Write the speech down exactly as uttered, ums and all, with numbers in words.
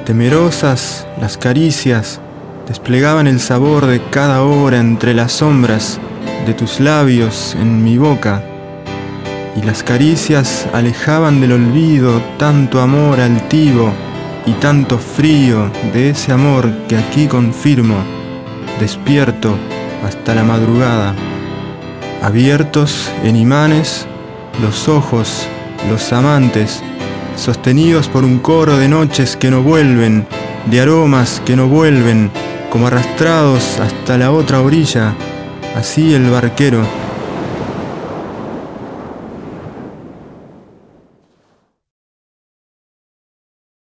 Temerosas las caricias desplegaban el sabor de cada hora entre las sombras de tus labios en mi boca, y las caricias alejaban del olvido tanto amor altivo y tanto frío de ese amor que aquí confirmo, despierto hasta la madrugada. Abiertos en imanes, los ojos, los amantes, sostenidos por un coro de noches que no vuelven, de aromas que no vuelven, como arrastrados hasta la otra orilla, así el barquero